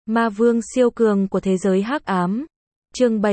Ma vương siêu cường của thế giới hắc ám. Chương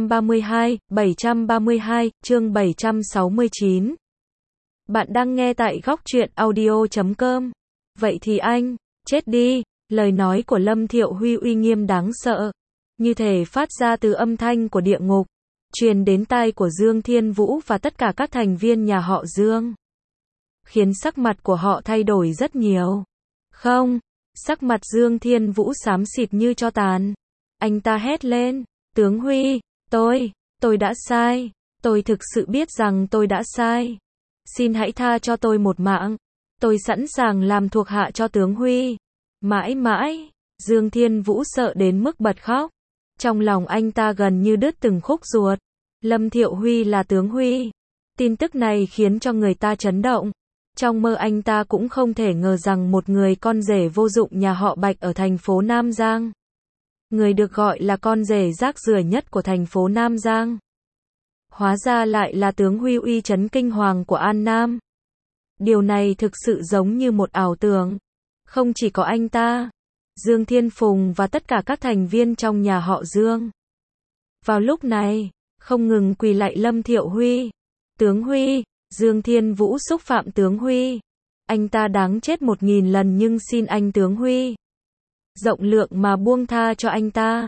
732, chương 769. Bạn đang nghe tại góc truyện audio.com. Vậy thì anh, chết đi. Lời nói của Lâm Thiệu Huy uy nghiêm đáng sợ, như thể phát ra từ âm thanh của địa ngục, truyền đến tai của Dương Thiên Vũ và tất cả các thành viên nhà họ Dương, khiến sắc mặt của họ thay đổi rất nhiều. Không, sắc mặt Dương Thiên Vũ xám xịt như tro tàn. Anh ta hét lên, tướng Huy, tôi đã sai, tôi thực sự biết rằng tôi đã sai. Xin hãy tha cho tôi một mạng, tôi sẵn sàng làm thuộc hạ cho tướng Huy. Mãi mãi, Dương Thiên Vũ sợ đến mức bật khóc. Trong lòng anh ta gần như đứt từng khúc ruột. Lâm Thiệu Huy là tướng Huy. Tin tức này khiến cho người ta chấn động. Trong mơ anh ta cũng không thể ngờ rằng một người con rể vô dụng nhà họ Bạch ở thành phố Nam Giang, người được gọi là con rể rác rưởi nhất của thành phố Nam Giang, hóa ra lại là tướng Huy uy chấn kinh hoàng của An Nam. Điều này thực sự giống như một ảo tưởng. Không chỉ có anh ta, Dương Thiên Phùng và tất cả các thành viên trong nhà họ Dương, vào lúc này, không ngừng quỳ lạy Lâm Thiệu Huy. Tướng Huy, Dương Thiên Vũ xúc phạm tướng Huy. Anh ta đáng chết 1000 lần nhưng xin anh tướng Huy rộng lượng mà buông tha cho anh ta.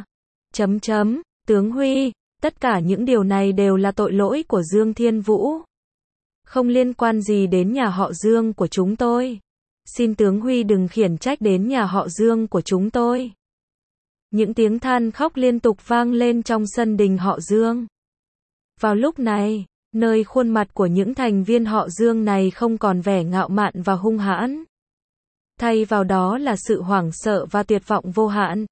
Tướng Huy, tất cả những điều này đều là tội lỗi của Dương Thiên Vũ, không liên quan gì đến nhà họ Dương của chúng tôi. Xin tướng Huy đừng khiển trách đến nhà họ Dương của chúng tôi. Những tiếng than khóc liên tục vang lên trong sân đình họ Dương. Vào lúc này, nơi khuôn mặt của những thành viên họ Dương này không còn vẻ ngạo mạn và hung hãn, thay vào đó là sự hoảng sợ và tuyệt vọng vô hạn.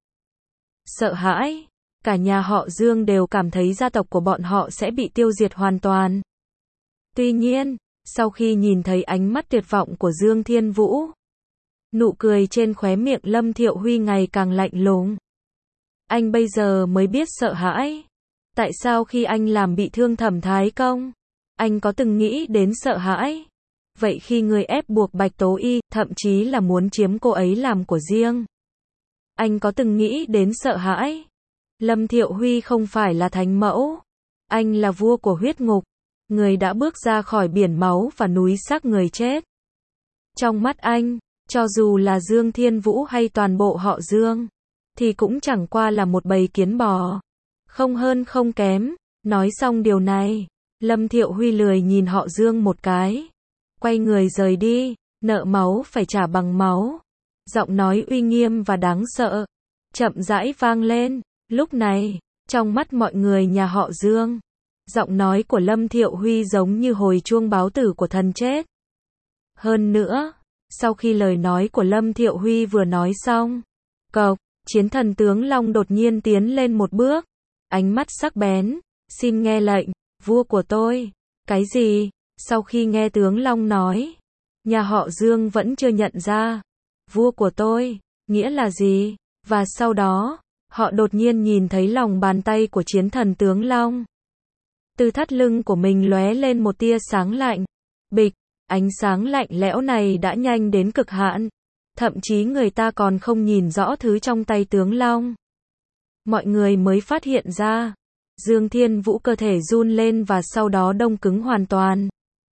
Sợ hãi, cả nhà họ Dương đều cảm thấy gia tộc của bọn họ sẽ bị tiêu diệt hoàn toàn. Tuy nhiên, sau khi nhìn thấy ánh mắt tuyệt vọng của Dương Thiên Vũ, nụ cười trên khóe miệng Lâm Thiệu Huy ngày càng lạnh lùng. Anh bây giờ mới biết sợ hãi. Tại sao khi anh làm bị thương Thẩm Thái Công, anh có từng nghĩ đến sợ hãi? Vậy khi người ép buộc Bạch Tố Y, thậm chí là muốn chiếm cô ấy làm của riêng, anh có từng nghĩ đến sợ hãi? Lâm Thiệu Huy không phải là thánh mẫu. Anh là vua của huyết ngục, người đã bước ra khỏi biển máu và núi xác người chết. Trong mắt anh, cho dù là Dương Thiên Vũ hay toàn bộ họ Dương, thì cũng chẳng qua là một bầy kiến bò, không hơn không kém. Nói xong điều này, Lâm Thiệu Huy lười nhìn họ Dương một cái, quay người rời đi. Nợ máu phải trả bằng máu. Giọng nói uy nghiêm và đáng sợ chậm rãi vang lên. Lúc này, trong mắt mọi người nhà họ Dương, giọng nói của Lâm Thiệu Huy giống như hồi chuông báo tử của thần chết. Hơn nữa, sau khi lời nói của Lâm Thiệu Huy vừa nói xong, Chiến Thần Tướng Long đột nhiên tiến lên một bước, ánh mắt sắc bén, xin nghe lệnh, vua của tôi. Cái gì? Sau khi nghe tướng Long nói, nhà họ Dương vẫn chưa nhận ra, vua của tôi, nghĩa là gì? Và sau đó, họ đột nhiên nhìn thấy lòng bàn tay của Chiến Thần Tướng Long. Từ thắt lưng của mình lóe lên một tia sáng lạnh. Bịch, ánh sáng lạnh lẽo này đã nhanh đến cực hạn. Thậm chí người ta còn không nhìn rõ thứ trong tay tướng Long. Mọi người mới phát hiện ra, Dương Thiên Vũ cơ thể run lên và sau đó đông cứng hoàn toàn.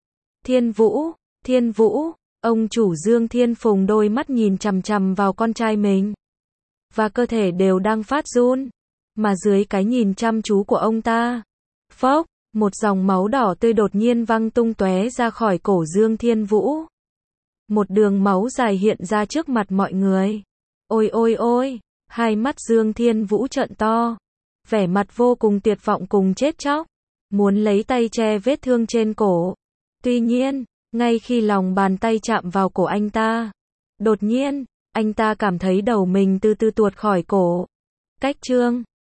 Thiên Vũ, ông chủ Dương Thiên Phùng đôi mắt nhìn chằm chằm vào con trai mình, và cơ thể đều đang phát run, mà dưới cái nhìn chăm chú của ông ta, phốc, một dòng máu đỏ tươi đột nhiên văng tung tóe ra khỏi cổ Dương Thiên Vũ. Một đường máu dài hiện ra trước mặt mọi người. Ôi, hai mắt Dương Thiên Vũ trợn to, vẻ mặt vô cùng tuyệt vọng cùng chết chóc, muốn lấy tay che vết thương trên cổ. Tuy nhiên, ngay khi lòng bàn tay chạm vào cổ anh ta, đột nhiên, anh ta cảm thấy đầu mình từ từ tuột khỏi cổ. Cách chương